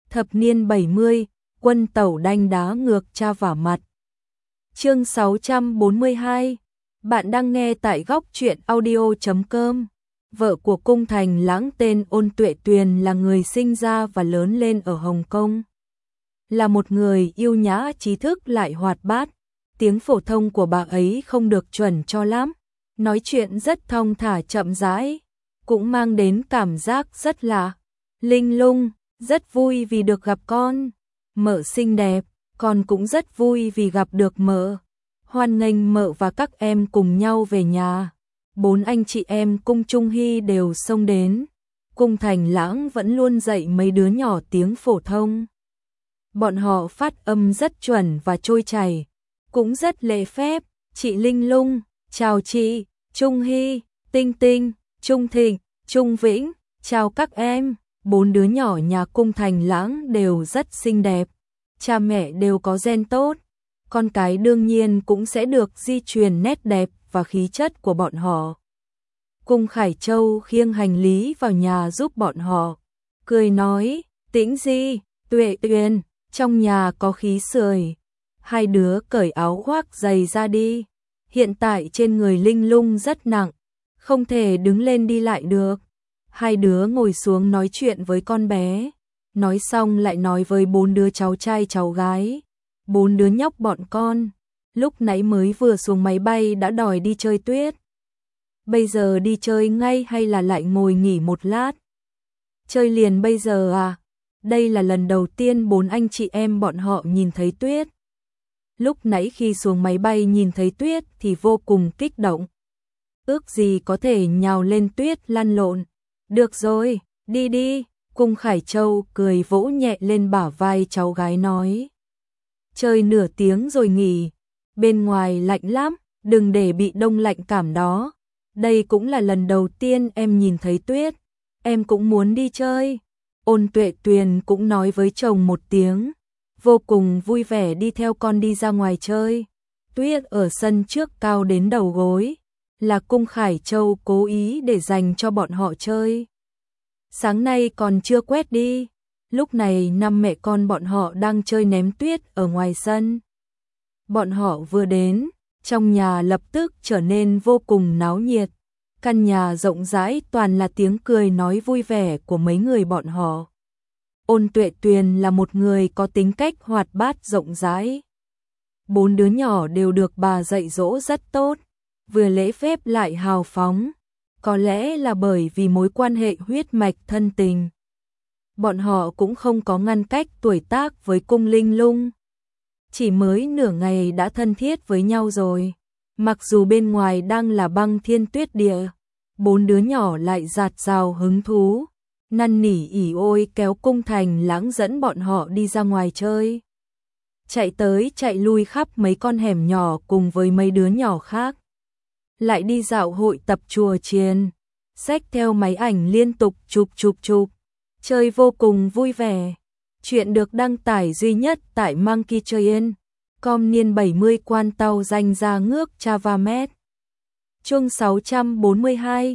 Thập niên 70, quân tẩu đanh đá ngược cha vả mặt. Chương 642. Bạn đang nghe tại góc truyện audio.com. Vợ của cung thành lãng tên Ôn Tuệ Tuyền là người sinh ra và lớn lên ở Hồng Kông. Là một người yêu nhã trí thức lại hoạt bát. Tiếng phổ thông của bà ấy không được chuẩn cho lắm. Nói chuyện rất thong thả chậm rãi, cũng mang đến cảm giác rất lạ, linh lung. Rất vui vì được gặp con. Mợ xinh đẹp, con cũng rất vui vì gặp được mợ. Hoan nghênh mợ và các em cùng nhau về nhà. 4 anh chị em cung Trung Hy đều xông đến. Cung Thành Lãng vẫn luôn dạy mấy đứa nhỏ tiếng phổ thông. Bọn họ phát âm rất chuẩn và trôi chảy, cũng rất lễ phép. Chị Linh Lung, chào chị, Trung Hy, Tinh Tinh, Trung Thịnh, Trung Vĩnh, chào các em. 4 đứa nhỏ nhà cung Thành Lãng đều rất xinh đẹp, cha mẹ đều có gen tốt, con cái đương nhiên cũng sẽ được di truyền nét đẹp và khí chất của bọn họ. Cung Khải Châu khiêng hành lý vào nhà giúp bọn họ, cười nói, Tĩnh Di, Tuệ Tuyền, trong nhà có khí sưởi, hai đứa cởi áo khoác giày ra đi, hiện tại trên người Linh Lung rất nặng, không thể đứng lên đi lại được. Hai đứa ngồi xuống nói chuyện với con bé, nói xong lại nói với 4 đứa cháu trai cháu gái. 4 đứa nhóc bọn con, lúc nãy mới vừa xuống máy bay đã đòi đi chơi tuyết. Bây giờ đi chơi ngay hay là lại ngồi nghỉ một lát? Chơi liền bây giờ à? Đây là lần đầu tiên 4 anh chị em bọn họ nhìn thấy tuyết. Lúc nãy khi xuống máy bay nhìn thấy tuyết thì vô cùng kích động. Ước gì có thể nhào lên tuyết lăn lộn. Được rồi, đi đi, Cung Khải Châu cười vỗ nhẹ lên bả vai cháu gái nói. Chơi nửa tiếng rồi nghỉ, bên ngoài lạnh lắm, đừng để bị đông lạnh cảm đó. Đây cũng là lần đầu tiên em nhìn thấy tuyết, em cũng muốn đi chơi. Ôn Tuệ Tuyền cũng nói với chồng một tiếng, vô cùng vui vẻ đi theo con đi ra ngoài chơi. Tuyết ở sân trước cao đến đầu gối, là Cung Khải Châu cố ý để dành cho bọn họ chơi. Sáng nay còn chưa quét đi, lúc này 5 mẹ con bọn họ đang chơi ném tuyết ở ngoài sân. Bọn họ vừa đến, trong nhà lập tức trở nên vô cùng náo nhiệt. Căn nhà rộng rãi toàn là tiếng cười nói vui vẻ của mấy người bọn họ. Ôn Tuệ Tuyền là một người có tính cách hoạt bát rộng rãi. 4 đứa nhỏ đều được bà dạy dỗ rất tốt, vừa lễ phép lại hào phóng, có lẽ là bởi vì mối quan hệ huyết mạch thân tình. Bọn họ cũng không có ngăn cách tuổi tác với cung Linh Lung. Chỉ mới nửa ngày đã thân thiết với nhau rồi. Mặc dù bên ngoài đang là băng thiên tuyết địa, 4 đứa nhỏ lại dạt dào hứng thú, năn nỉ ỉ ôi kéo Cung Thành Lãng dẫn bọn họ đi ra ngoài chơi. Chạy tới chạy lui khắp mấy con hẻm nhỏ cùng với mấy đứa nhỏ khác. Lại đi dạo hội tập chùa chiền, xách theo máy ảnh liên tục chụp, chơi vô cùng vui vẻ. Chuyện được đăng tải duy nhất tại monkeytrain.com niên 70 quan tàu danh ra ngước Chavamet. Chương 642.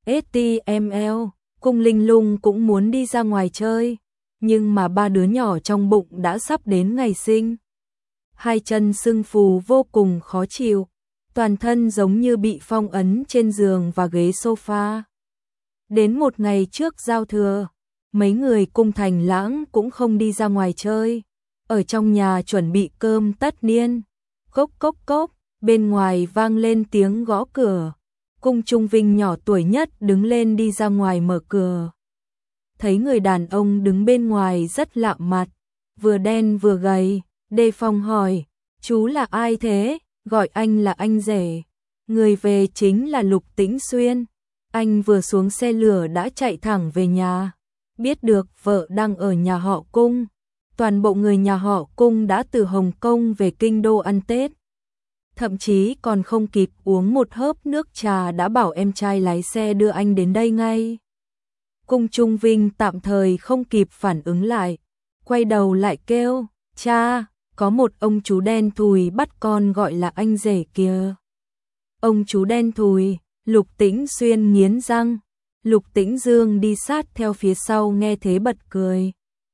HTML, Cung Linh Lung cũng muốn đi ra ngoài chơi, nhưng mà 3 đứa nhỏ trong bụng đã sắp đến ngày sinh. Hai chân sưng phù vô cùng khó chịu, toàn thân giống như bị phong ấn trên giường và ghế sofa. Đến một ngày trước giao thừa, mấy người Cung Thành Lãng cũng không đi ra ngoài chơi, ở trong nhà chuẩn bị cơm tất niên. Cốc cốc cốc, bên ngoài vang lên tiếng gõ cửa. Cung Trung Vinh nhỏ tuổi nhất đứng lên đi ra ngoài mở cửa. Thấy người đàn ông đứng bên ngoài rất lạ mặt, vừa đen vừa gầy, đề phòng hỏi, chú là ai thế? Gọi anh là anh rể. Người về chính là Lục Tĩnh Xuyên. Anh vừa xuống xe lửa đã chạy thẳng về nhà. Biết được vợ đang ở nhà họ Cung. Toàn bộ người nhà họ Cung đã từ Hồng Kông về kinh đô ăn Tết. Thậm chí còn không kịp uống một hớp nước trà đã bảo em trai lái xe đưa anh đến đây ngay. Cung Trung Vinh tạm thời không kịp phản ứng lại, quay đầu lại kêu, cha, có một ông chú đen thùi bắt con gọi là anh rể kìa. Ông chú đen thùi, Lục Tĩnh Xuyên nghiến răng, Lục Tĩnh Dương đi sát theo phía sau nghe thế bật cười.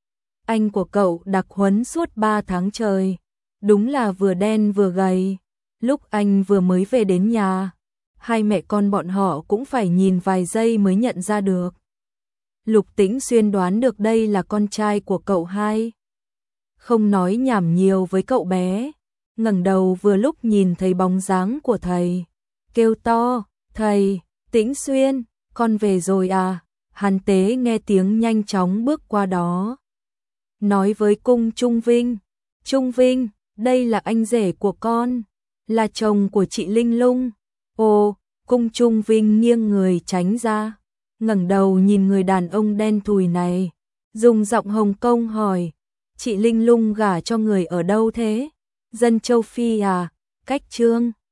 anh của cậu đặc huấn suốt 3 tháng trời, đúng là vừa đen vừa gầy. Lúc anh vừa mới về đến nhà, hai mẹ con bọn họ cũng phải nhìn vài giây mới nhận ra được. Lục Tĩnh Xuyên đoán được đây là con trai của cậu hai. Không nói nhảm nhiều với cậu bé, ngẩng đầu vừa lúc nhìn thấy bóng dáng của thầy, kêu to, "Thầy, Tĩnh Xuyên, con về rồi à?" Hàn Tế nghe tiếng nhanh chóng bước qua đó, nói với Cung Trung Vinh, "Trung Vinh, đây là anh rể của con, là chồng của chị Linh Lung." Ồ, Cung Trung Vinh nghiêng người tránh ra, ngẩng đầu nhìn người đàn ông đen thùi này, dùng giọng Hồng Kông hỏi, "Chị Linh Lung gả cho người ở đâu thế? Dân châu Phi à?" Cách Trương